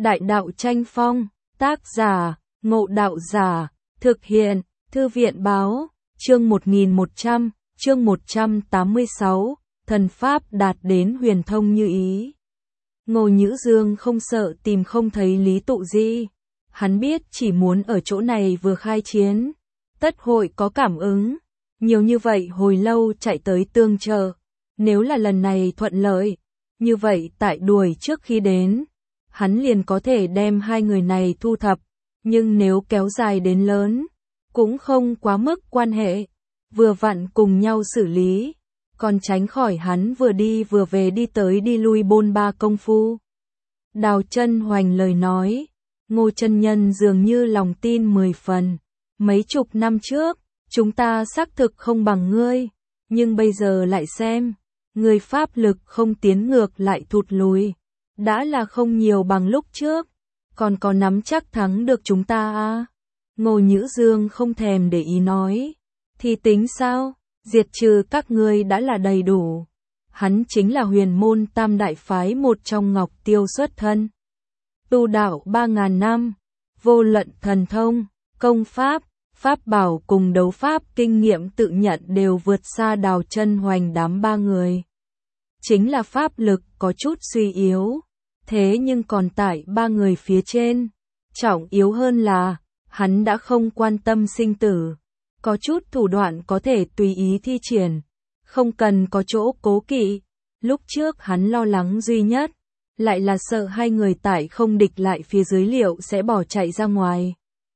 Đại đạo tranh phong, tác giả, Ngộ Đạo Giả, thực hiện, Thư viện báo, chương 1100, chương 186, thần pháp đạt đến huyền thông như ý. Ngô Nhữ Dương không sợ tìm không thấy Lý Tụ Di, hắn biết chỉ muốn ở chỗ này vừa khai chiến, tất hội có cảm ứng, nhiều như vậy hồi lâu chạy tới tương trợ, nếu là lần này thuận lợi, như vậy tại đuổi trước khi đến, hắn liền có thể đem hai người này thu thập, nhưng nếu kéo dài đến lớn, cũng không quá mức quan hệ, vừa vặn cùng nhau xử lý, còn tránh khỏi hắn vừa đi vừa về đi tới đi lui bôn ba công phu. Đào Chân Hoành lời nói, Ngô chân nhân dường như lòng tin 10 phần, mấy chục năm trước, chúng ta xác thực không bằng ngươi, nhưng bây giờ lại xem, ngươi pháp lực không tiến ngược lại thụt lùi, đã là không nhiều bằng lúc trước, còn có nắm chắc thắng được chúng ta à? Ngô Nhữ Dương không thèm để ý nói, thì tính sao, diệt trừ các ngươi đã là đầy đủ. Hắn chính là huyền môn tam đại phái một trong Ngọc Tiêu xuất thân. Tu đạo 3.000 năm, vô luận thần thông, công pháp, pháp bảo cùng đấu pháp kinh nghiệm tự nhận đều vượt xa Đào Chân Hoành đám ba người. Chính là pháp lực có chút suy yếu, thế nhưng còn tại ba người phía trên. Trọng yếu hơn là, hắn đã không quan tâm sinh tử, có chút thủ đoạn có thể tùy ý thi triển, không cần có chỗ cố kỵ. Lúc trước hắn lo lắng duy nhất, lại là sợ hai người tại không địch lại phía dưới liệu sẽ bỏ chạy ra ngoài.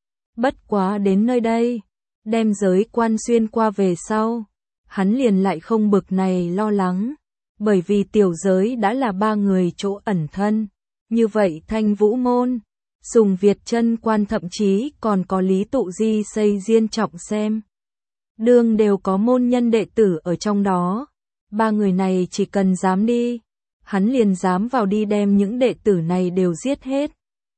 Bất quá đến nơi đây, đem giới quan xuyên qua về sau, hắn liền lại không bực này lo lắng, bởi vì tiểu giới đã là ba người chỗ ẩn thân. Như vậy Thanh Vũ Môn, Sùng Việt Chân Quan thậm chí còn có Lý Tụ Di xây diên trọng xem. Đương đều có môn nhân đệ tử ở trong đó, ba người này chỉ cần dám đi, hắn liền dám vào đi đem những đệ tử này đều giết hết.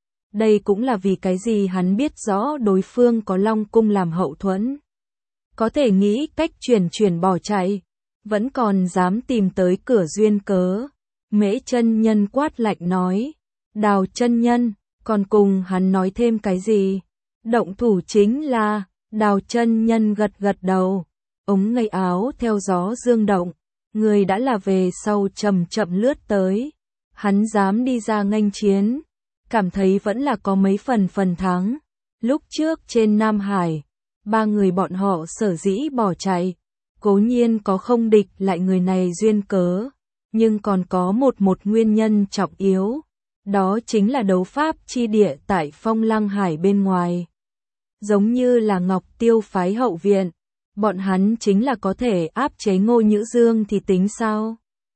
Đây cũng là vì cái gì hắn biết rõ đối phương có Long Cung làm hậu thuẫn. Có thể nghĩ cách chuyển bỏ chạy, vẫn còn dám tìm tới cửa duyên cớ. Mễ chân nhân quát lạnh nói, Đào chân nhân, còn cùng hắn nói thêm cái gì? Động thủ chính là, Đào chân nhân gật đầu, ống ngây áo theo gió dương động, người đã là về sau chậm chậm lướt tới. Hắn dám đi ra nghênh chiến, cảm thấy vẫn là có mấy phần thắng. Lúc trước trên Nam Hải, ba người bọn họ sở dĩ bỏ chạy, cố nhiên có không địch lại người này duyên cớ, nhưng còn có một nguyên nhân trọng yếu, đó chính là đấu pháp chi địa tại Phong Lăng Hải bên ngoài. Giống như là Ngọc Tiêu phái hậu viện, bọn hắn chính là có thể áp chế Ngô Nhữ Dương thì tính sao?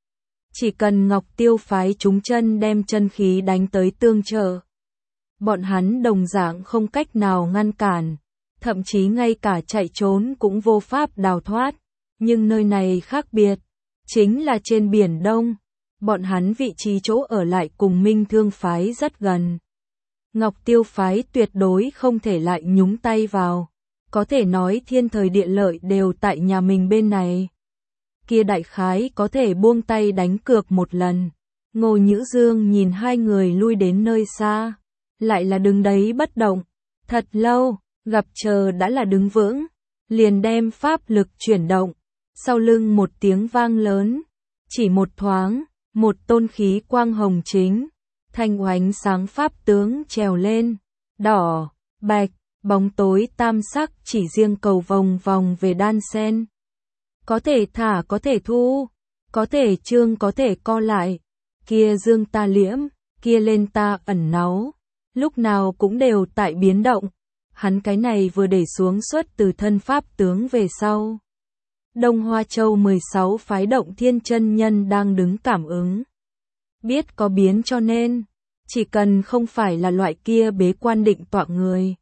Chỉ cần Ngọc Tiêu phái chúng chân đem chân khí đánh tới tương trợ, bọn hắn đồng dạng không cách nào ngăn cản, thậm chí ngay cả chạy trốn cũng vô pháp đào thoát. Nhưng nơi này khác biệt, chính là trên Biển Đông, bọn hắn vị trí chỗ ở lại cùng Minh Thương phái rất gần. Ngọc Tiêu phái tuyệt đối không thể lại nhúng tay vào, có thể nói thiên thời địa lợi đều tại nhà mình bên này. Kia đại khái có thể buông tay đánh cược một lần. Ngô Nhữ Dương nhìn hai người lui đến nơi xa, lại là đứng đấy bất động. Thật lâu, gặp chờ đã là đứng vững, liền đem pháp lực chuyển động. Sau lưng một tiếng vang lớn, chỉ một thoáng, một tôn khí quang hồng chính, thanh oánh sáng pháp tướng trèo lên, đỏ, bạch, bóng tối tam sắc chỉ riêng cầu vòng vòng về đan sen. Có thể thả có thể thu, có thể trương có thể co lại, kia dương ta liễm, kia lên ta ẩn náu, lúc nào cũng đều tại biến động. Hắn cái này vừa để xuống xuất từ thân pháp tướng về sau. Đông Hoa Châu 16 phái Động Thiên chân nhân đang đứng cảm ứng. Biết có biến cho nên, chỉ cần không phải là loại kia bế quan định tọa người.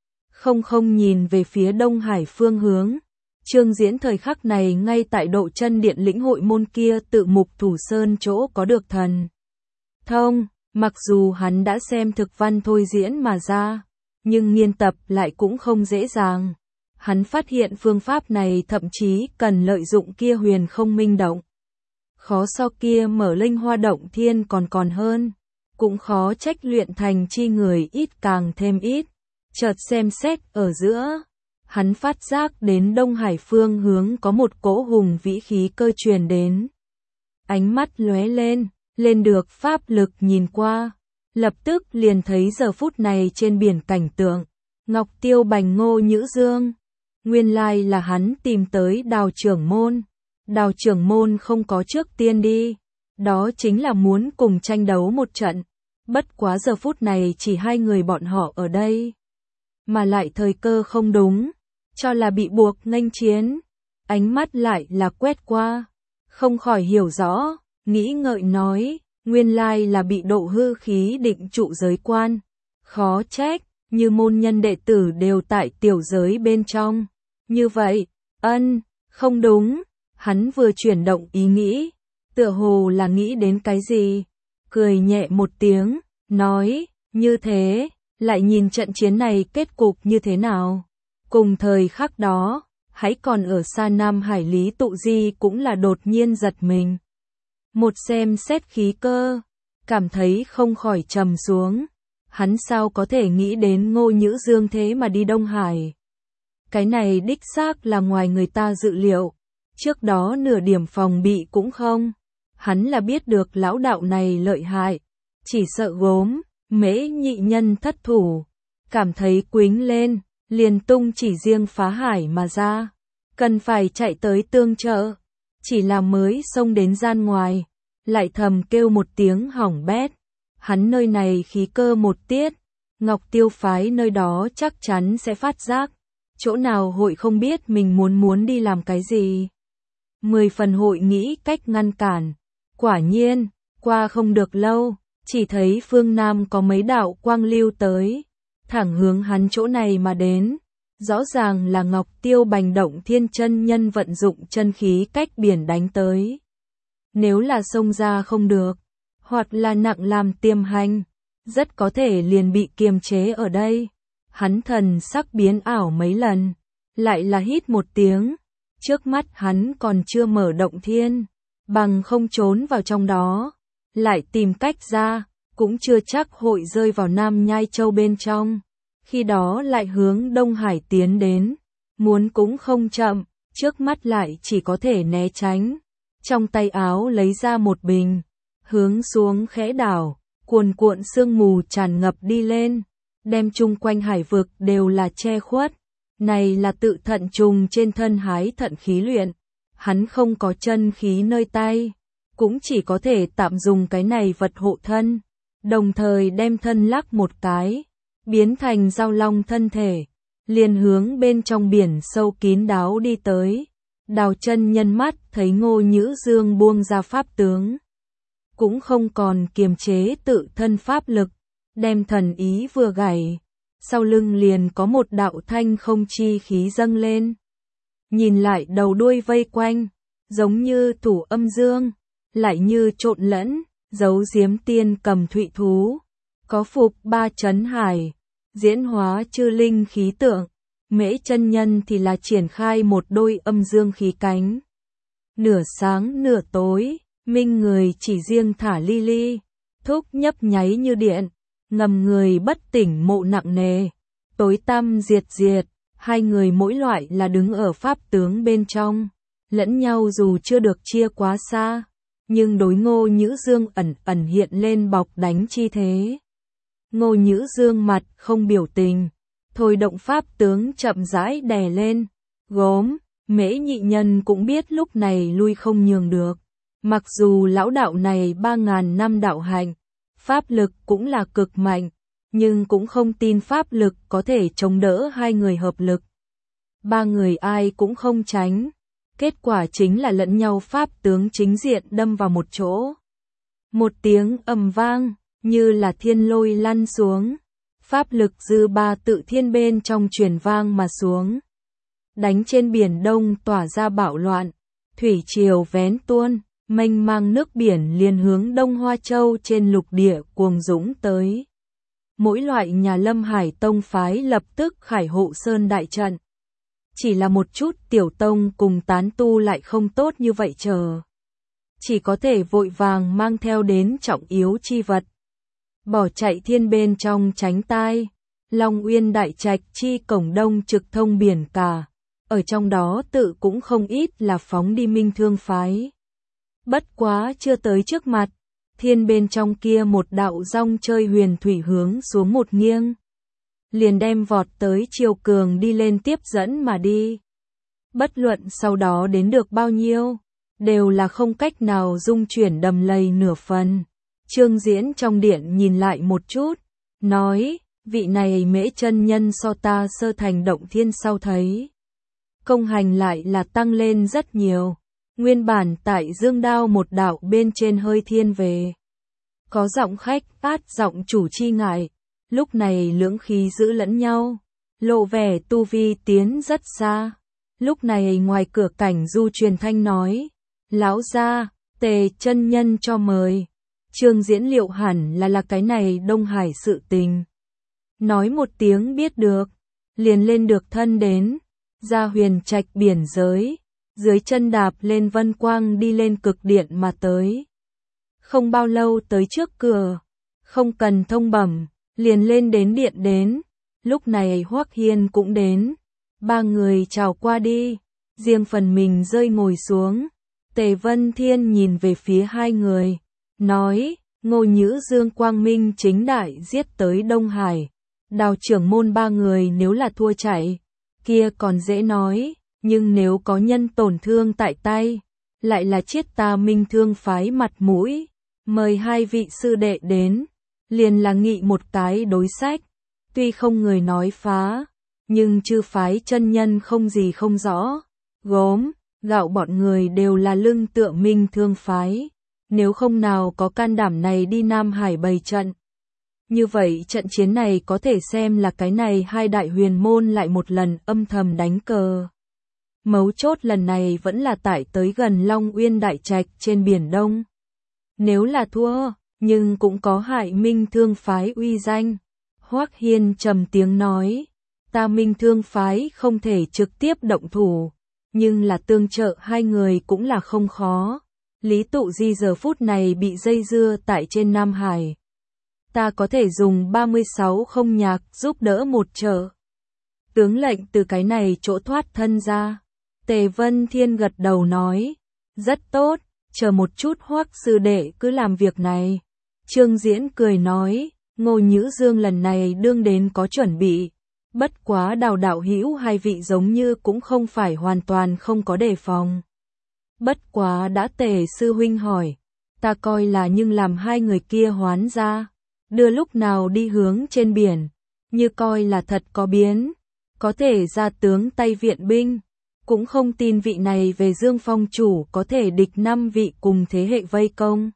Không nhìn về phía Đông Hải phương hướng. Trương Diễn thời khắc này ngay tại Độ Chân Điện lĩnh hội môn kia tự mục thủ sơn chỗ có được thần thông, mặc dù hắn đã xem thực văn thôi diễn mà ra, nhưng nghiên tập lại cũng không dễ dàng. Hắn phát hiện phương pháp này thậm chí cần lợi dụng kia huyền không minh động. Khó so kia mở Linh Hoa Động Thiên còn hơn. cũng khó trách luyện thành chi người ít càng thêm ít. Chợt xem xét ở giữa, hắn phát giác đến Đông Hải phương hướng có một cỗ hùng vĩ khí cơ truyền đến. Ánh mắt lóe lên được pháp lực nhìn qua, lập tức liền thấy giờ phút này trên biển cảnh tượng, Ngọc Tiêu Bành Ngô Nhữ Dương. Nguyên lai là hắn tìm tới Đào trưởng môn. Đào trưởng môn không có trước tiên đi, đó chính là muốn cùng tranh đấu một trận. Bất quá giờ phút này chỉ hai người bọn họ ở đây, mà lại thời cơ không đúng, cho là bị buộc nghênh chiến. Ánh mắt lại là quét qua, không khỏi hiểu rõ, nghĩ ngợi nói, nguyên lai là bị độ hư khí định trụ giới quan. Khó trách, như môn nhân đệ tử đều tại tiểu giới bên trong. Như vậy, không đúng, hắn vừa chuyển động ý nghĩ, tựa hồ là nghĩ đến cái gì, cười nhẹ một tiếng, nói, như thế, lại nhìn trận chiến này kết cục như thế nào. Cùng thời khắc đó, hãy còn ở xa Nam Hải Lý Tụ Di cũng là đột nhiên giật mình. Một xem xét khí cơ, cảm thấy không khỏi trầm xuống, hắn sao có thể nghĩ đến Ngô Nhữ Dương thế mà đi Đông Hải. Cái này đích xác là ngoài người ta dự liệu, trước đó nửa điểm phòng bị cũng không. Hắn là biết được lão đạo này lợi hại, chỉ sợ gốm, Mễ nhị nhân thất thủ, cảm thấy quính lên, liền tung chỉ riêng phá hải mà ra, cần phải chạy tới tương trợ, chỉ là mới xông đến gian ngoài, lại thầm kêu một tiếng hỏng bét, hắn nơi này khí cơ một tiết, Ngọc Tiêu phái nơi đó chắc chắn sẽ phát giác, chỗ nào hội không biết mình muốn đi làm cái gì. 10 phần hội nghĩ cách ngăn cản, quả nhiên, qua không được lâu, chỉ thấy phương Nam có mấy đạo quang lưu tới, thẳng hướng hắn chỗ này mà đến, rõ ràng là Ngọc Tiêu Bành Động Thiên chân nhân vận dụng chân khí cách biển đánh tới. Nếu là xông ra không được, hoặc là nặng làm tiềm hành, rất có thể liền bị kiềm chế ở đây. Hắn thần sắc biến ảo mấy lần, lại là hít một tiếng, trước mắt hắn còn chưa mở động thiên, bằng không trốn vào trong đó, lại tìm cách ra, cũng chưa chắc hội rơi vào Nam Nhai Châu bên trong, khi đó lại hướng Đông Hải tiến đến, muốn cũng không chậm, trước mắt lại chỉ có thể né tránh, trong tay áo lấy ra một bình, hướng xuống khẽ đảo, cuồn cuộn sương mù tràn ngập đi lên, đem chung quanh hải vực đều là che khuất, này là tự thận trùng trên thân hái thận khí luyện, hắn không có chân khí nơi tay, cũng chỉ có thể tạm dùng cái này vật hộ thân, đồng thời đem thân lắc một cái, biến thành giao long thân thể, liền hướng bên trong biển sâu kín đáo đi tới. Đào chân nhân mắt thấy Ngô Nhữ Dương buông ra pháp tướng, cũng không còn kiềm chế tự thân pháp lực, đem thần ý vừa gảy, sau lưng liền có một đạo thanh không chi khí dâng lên. Nhìn lại đầu đuôi vây quanh, giống như thủ âm dương, lại như trộn lẫn, giấu giếm tiên cầm thụy thú, có phục ba chấn hải, diễn hóa chư linh khí tượng, Mễ chân nhân thì là triển khai một đôi âm dương khí cánh. Nửa sáng nửa tối, minh người chỉ riêng thả ly ly, thúc nhấp nháy như điện, ngầm người bất tỉnh mộ nặng nề, tối tăm diệt diệt, hai người mỗi loại là đứng ở pháp tướng bên trong, lẫn nhau dù chưa được chia quá xa, nhưng đối Ngô Nhữ Dương ẩn ẩn hiện lên bọc đánh chi thế. Ngô Nhữ Dương mặt không biểu tình, thôi động pháp tướng chậm rãi đè lên, gốm, Mễ nhị nhân cũng biết lúc này lui không nhường được, mặc dù lão đạo này 3.000 năm đạo hành, pháp lực cũng là cực mạnh, nhưng cũng không tin pháp lực có thể chống đỡ hai người hợp lực. Ba người ai cũng không tránh, kết quả chính là lẫn nhau pháp tướng chính diện đâm vào một chỗ. Một tiếng ầm vang, như là thiên lôi lăn xuống, pháp lực dư ba tự thiên bên trong truyền vang mà xuống. Đánh trên biển Đông tỏa ra bạo loạn, thủy triều vén tuôn, mênh mang nước biển liền hướng Đông Hoa Châu trên lục địa cuồng dũng tới. Mỗi loại nhà Lâm Hải tông phái lập tức khải hộ sơn đại trận. Chỉ là một chút tiểu tông cùng tán tu lại không tốt như vậy chờ. Chỉ có thể vội vàng mang theo đến trọng yếu chi vật. bỏ chạy thiên bên trong tránh tai. Long Uyên Đại Trạch chi cổng đông trực thông biển cả, ở trong đó tự cũng không ít là phóng đi Minh Thương phái. Bất quá chưa tới trước mặt, thiên bên trong kia một đạo rong chơi huyền thủy hướng xuống một nghiêng, liền đem vọt tới chiều cường đi lên tiếp dẫn mà đi. Bất luận sau đó đến được bao nhiêu, đều là không cách nào dung chuyển đầm lầy nửa phần. Trương Diễn trong điện nhìn lại một chút, nói, vị này Mễ chân nhân so ta sơ thành động thiên sau thấy. Công hành lại là tăng lên rất nhiều, nguyên bản tại dương đao một đạo bên trên hơi thiên về. Có giọng khách át giọng chủ chi ngại, lúc này lưỡng khí giữ lẫn nhau, lộ vẻ tu vi tiến rất xa. Lúc này ngoài cửa cảnh du truyền thanh nói, lão gia, Tề chân nhân cho mời. Trương Diễn liệu hẳn là cái này Đông Hải sự tình. Nói một tiếng biết được, liền lên được thân đến, ra huyền trạch biển giới, dưới chân đạp lên vân quang đi lên cực điện mà tới. Không bao lâu tới trước cửa, không cần thông bẩm, liền lên đến điện đến. Lúc này Hoắc Hiên cũng đến, ba người chào qua đi, riêng phần mình rơi ngồi xuống. Tề Vân Thiên nhìn về phía hai người, nói, Ngô Nhữ Dương quang minh chính đại giết tới Đông Hải, Đào trưởng môn ba người nếu là thua chạy, kia còn dễ nói, nhưng nếu có nhân tổn thương tại tay, lại là chiết ta Minh Thương phái mặt mũi, mời hai vị sư đệ đến, liền là nghị một cái đối sách, tuy không người nói phá, nhưng chư phái chân nhân không gì không rõ, gốm, gạo bọn người đều là lưng tựa Minh Thương phái, nếu không nào có can đảm này đi Nam Hải bày trận. Như vậy trận chiến này có thể xem là cái này hai đại huyền môn lại một lần âm thầm đánh cờ. Mấu chốt lần này vẫn là tại tới gần Long Uyên Đại Trạch trên Biển Đông. Nếu là thua, nhưng cũng có hại Minh Thương phái uy danh. Hoắc Hiên trầm tiếng nói, ta Minh Thương phái không thể trực tiếp động thủ, nhưng là tương trợ hai người cũng là không khó. Lý Tụ Di giờ phút này bị dây dưa tại trên Nam Hải. Ta có thể dùng 36 không nhạc giúp đỡ một trợ. Tướng lệnh từ cái này chỗ thoát thân ra. Tề Vân Thiên gật đầu nói, rất tốt, chờ một chút Hoắc sư đệ cứ làm việc này. Trương Diễn cười nói, Ngô Nhữ Dương lần này đương đến có chuẩn bị. Bất quá Đào đạo hữu hai vị giống như cũng không phải hoàn toàn không có đề phòng. Bất quá đã Tề sư huynh hỏi, ta coi là nhưng làm hai người kia hoán ra, đưa lúc nào đi hướng trên biển, như coi là thật có biến, có thể ra tướng tay viện binh, cũng không tin vị này về Dương Phong chủ có thể địch 5 vị cùng thế hệ vây công.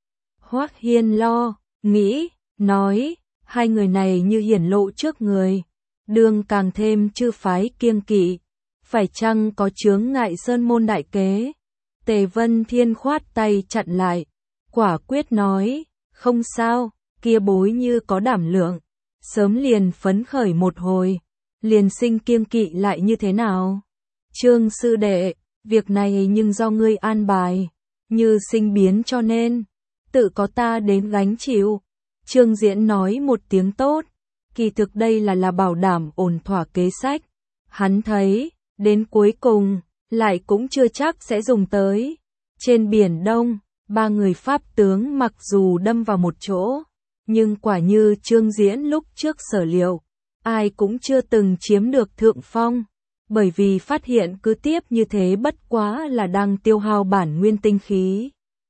Hoắc Hiên lo, nghĩ, nói, hai người này như hiển lộ trước người, đương càng thêm chư phái kiêng kỵ, phải chăng có chướng ngại sơn môn đại kế. Tề Vân Thiên khoát tay chặn lại, quả quyết nói, không sao, kia bối như có đảm lượng, sớm liền phấn khởi một hồi, liền sinh kiêng kỵ lại như thế nào? Trương sư đệ, việc này nhưng do ngươi an bài, như sinh biến cho nên, tự có ta đến gánh chịu. Trương Diễn nói một tiếng tốt, kỳ thực đây là bảo đảm ổn thỏa kế sách, hắn thấy, đến cuối cùng, lại cũng chưa chắc sẽ dùng tới. Trên Biển Đông, ba người Pháp tướng mặc dù đâm vào một chỗ, nhưng quả như Trương Diễn lúc trước sở liệu, ai cũng chưa từng chiếm được thượng phong, bởi vì phát hiện cứ tiếp như thế bất quá là đang tiêu hao bản nguyên tinh khí.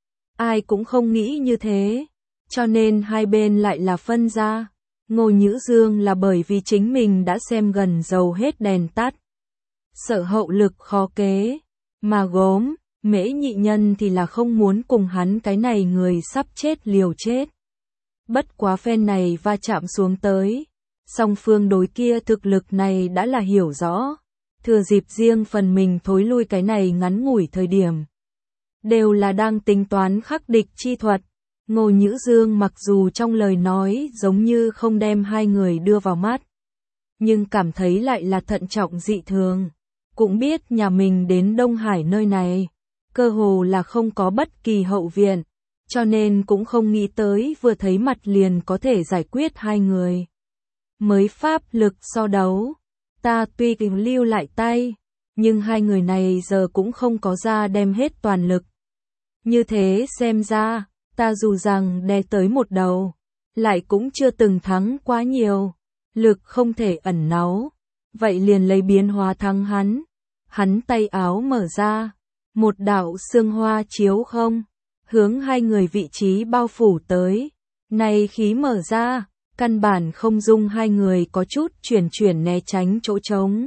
Ai cũng không nghĩ như thế, cho nên hai bên lại là phân ra. Ngô Nhữ Dương là bởi vì chính mình đã xem gần dầu hết đèn tắt, sợ hậu lực khó kế, mà gốm, Mễ nhị nhân thì là không muốn cùng hắn cái này người sắp chết liều chết. Bất quá phen này va chạm xuống tới, song phương đối kia thực lực này đã là hiểu rõ, thừa dịp riêng phần mình thối lui cái này ngắn ngủi thời điểm. Đều là đang tính toán khắc địch chi thuật. Ngô Nhữ Dương mặc dù trong lời nói giống như không đem hai người đưa vào mắt, nhưng cảm thấy lại là thận trọng dị thường. Cũng biết nhà mình đến Đông Hải nơi này, cơ hồ là không có bất kỳ hậu viện, cho nên cũng không nghĩ tới vừa thấy mặt liền có thể giải quyết hai người. Mới pháp lực so đấu, ta tuy lưu lại tay, nhưng hai người này giờ cũng không có ra đem hết toàn lực. Như thế xem ra, ta dù rằng đè tới một đầu, lại cũng chưa từng thắng quá nhiều, lực không thể ẩn náu, vậy liền lấy biến hóa thắng hắn. Hắn tay áo mở ra, một đạo sương hoa chiếu không, hướng hai người vị trí bao phủ tới. Này khí mở ra, căn bản không dung hai người có chút chuyển né tránh chỗ trống.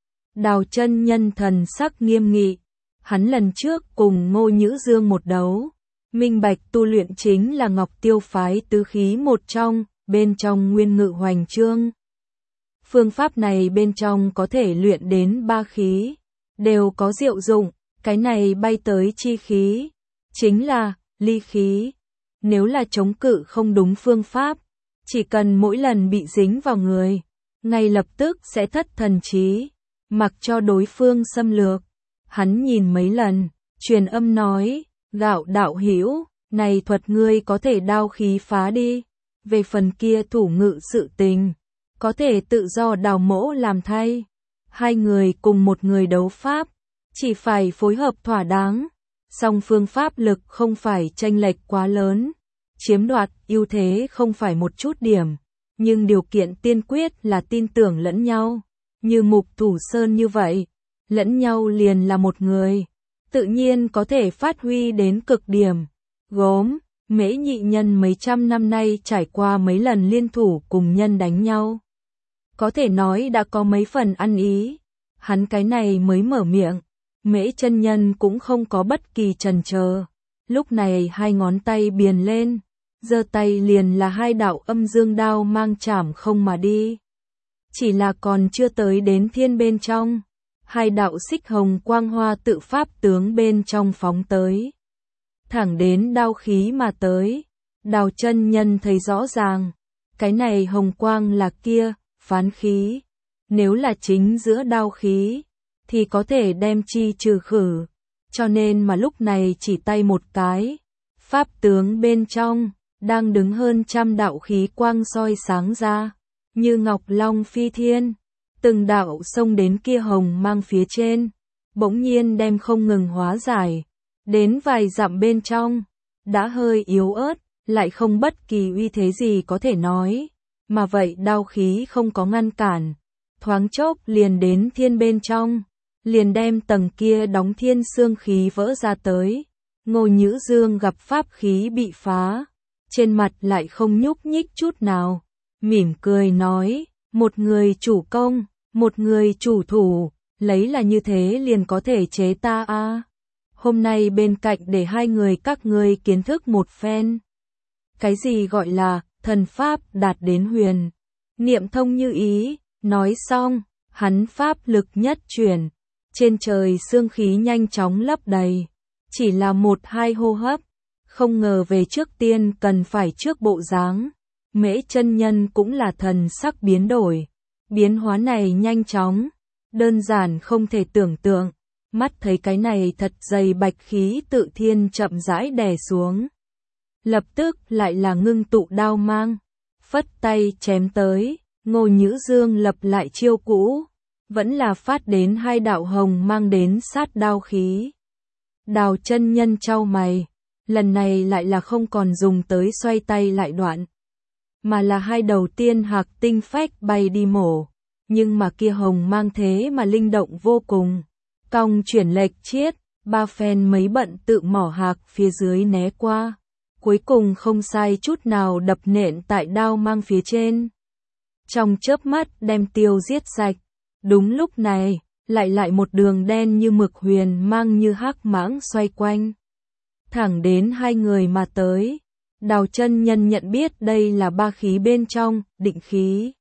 Đào chân nhân thần sắc nghiêm nghị, hắn lần trước cùng Ngô Nhữ Dương một đấu, minh bạch tu luyện chính là Ngọc Tiêu phái tứ khí một trong, bên trong Nguyên Ngự Hoành Chương. Phương pháp này bên trong có thể luyện đến 3 khí, đều có diệu dụng, cái này bay tới chi khí, chính là ly khí. Nếu là chống cự không đúng phương pháp, chỉ cần mỗi lần bị dính vào người, ngay lập tức sẽ thất thần trí, mặc cho đối phương xâm lược. Hắn nhìn mấy lần, truyền âm nói, Gạo đạo hữu, này thuật ngươi có thể đao khí phá đi, về phần kia thủ ngự sự tình, có thể tự do Đào mỗ làm thay. Hai người cùng một người đấu pháp, chỉ phải phối hợp thỏa đáng, song phương pháp lực không phải chênh lệch quá lớn, chiếm đoạt ưu thế không phải một chút điểm, nhưng điều kiện tiên quyết là tin tưởng lẫn nhau, như Mục Thủ Sơn như vậy, lẫn nhau liền là một người, tự nhiên có thể phát huy đến cực điểm. Gốm, Mễ nhị nhân mấy trăm năm nay trải qua mấy lần liên thủ cùng nhân đánh nhau, có thể nói đã có mấy phần ăn ý. Hắn cái này mới mở miệng, Mễ chân nhân cũng không có bất kỳ chần chờ, lúc này hai ngón tay biền lên, giơ tay liền là hai đạo âm dương đao mang chảm không mà đi. Chỉ là còn chưa tới đến thiên bên trong, hai đạo xích hồng quang hoa tự pháp tướng bên trong phóng tới, thẳng đến đao khí mà tới. Đào chân nhân thấy rõ ràng, cái này hồng quang là kia phán khí, nếu là chính giữa đao khí thì có thể đem chi trừ khử, cho nên mà lúc này chỉ tay một cái, pháp tướng bên trong đang đứng hơn trăm đạo khí quang soi sáng ra, như ngọc long phi thiên, từng đạo xông đến kia hồng mang phía trên, bỗng nhiên đem không ngừng hóa giải, đến vài dặm bên trong, đã hơi yếu ớt, lại không bất kỳ uy thế gì có thể nói, mà vậy đao khí không có ngăn cản, thoáng chốc liền đến thiên bên trong, liền đem tầng kia đóng thiên xương khí vỡ ra tới. Ngô Nhữ Dương gặp pháp khí bị phá, trên mặt lại không nhúc nhích chút nào, mỉm cười nói, một người chủ công, một người chủ thủ, lấy là như thế liền có thể chế ta a. Hôm nay bên cạnh để hai người các ngươi kiến thức một phen. Cái gì gọi là thần pháp đạt đến huyền, niệm thông như ý. Nói xong, hắn pháp lực nhất chuyển, trên trời xương khí nhanh chóng lấp đầy, chỉ là 1-2 hô hấp, không ngờ về trước tiên cần phải trước bộ dáng. Mễ chân nhân cũng là thần sắc biến đổi, biến hóa này nhanh chóng, đơn giản không thể tưởng tượng, mắt thấy cái này thật dày bạch khí tự thiên chậm rãi đè xuống. Lập tức lại là ngưng tụ đao mang, phất tay chém tới. Ngô Nhữ Dương lập lại chiêu cũ, vẫn là phát đến hai đạo hồng mang đến sát đao khí. Đào chân nhân chau mày, lần này lại là không còn dùng tới xoay tay lại đoạn, mà là hai đầu tiên hạc tinh phách bay đi mổ, nhưng mà kia hồng mang thế mà linh động vô cùng, cong chuyển lệch chiết, ba phen mấy bận tự mỏ hạc phía dưới né qua, cuối cùng không sai chút nào đập nện tại đao mang phía trên. Trong chớp mắt đem tiêu giết sạch. Đúng lúc này, lại một đường đen như mực huyền mang như hắc mãng xoay quanh, thẳng đến hai người mà tới. Đào chân nhân nhận biết đây là ba khí bên trong, định khí,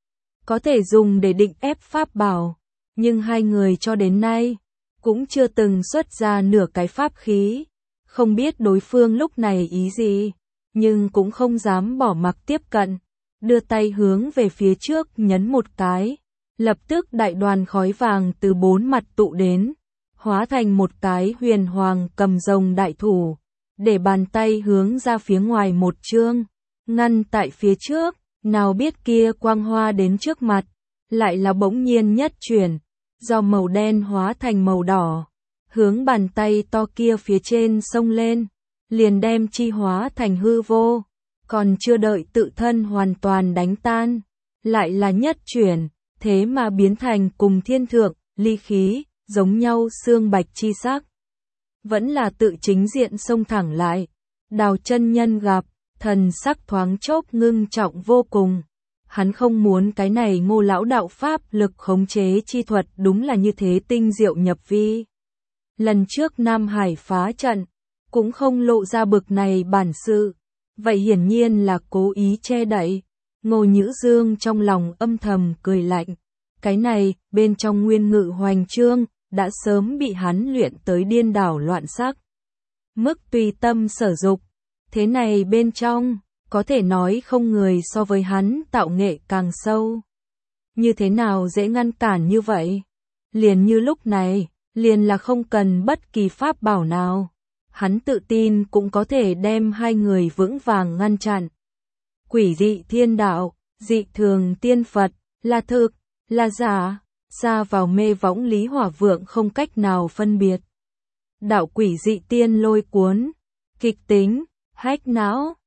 có thể dùng để định ép pháp bảo, nhưng hai người cho đến nay cũng chưa từng xuất ra nửa cái pháp khí, không biết đối phương lúc này ý gì, nhưng cũng không dám bỏ mặc tiếp cận. Đưa tay hướng về phía trước nhấn một cái, lập tức đại đoàn khói vàng từ bốn mặt tụ đến, hóa thành một cái huyền hoàng cầm rồng đại thủ, để bàn tay hướng ra phía ngoài một chương, ngăn tại phía trước, nào biết kia quang hoa đến trước mặt, lại là bỗng nhiên nhất chuyển, do màu đen hóa thành màu đỏ, hướng bàn tay to kia phía trên xông lên, liền đem chi hóa thành hư vô, còn chưa đợi tự thân hoàn toàn đánh tan, lại là nhất chuyển, thế mà biến thành cùng thiên thượng, ly khí, giống nhau xương bạch chi sắc. Vẫn là tự chính diện xông thẳng lại, Đào chân nhân gặp, thần sắc thoáng chốc ngưng trọng vô cùng. Hắn không muốn cái này Ngô lão đạo pháp lực khống chế chi thuật đúng là như thế tinh diệu nhập vi. Lần trước Nam Hải phá trận, cũng không lộ ra bực này bản sự, vậy hiển nhiên là cố ý che đậy. Ngô Nhữ Dương trong lòng âm thầm cười lạnh, cái này bên trong nguyên ngự hoành trương đã sớm bị hắn luyện tới điên đảo loạn sắc. Mức tùy tâm sở dục, thế này bên trong, có thể nói không người so với hắn tạo nghệ càng sâu. Như thế nào dễ ngăn cản như vậy? Liền như lúc này, liền là không cần bất kỳ pháp bảo nào. Hắn tự tin cũng có thể đem hai người vững vàng ngăn chặn. Quỷ dị thiên đạo, dị thường tiên Phật, là thực, là giả, xa vào mê võng Lý Hỏa Vượng không cách nào phân biệt. Đạo quỷ dị tiên lôi cuốn, kịch tính, hách não,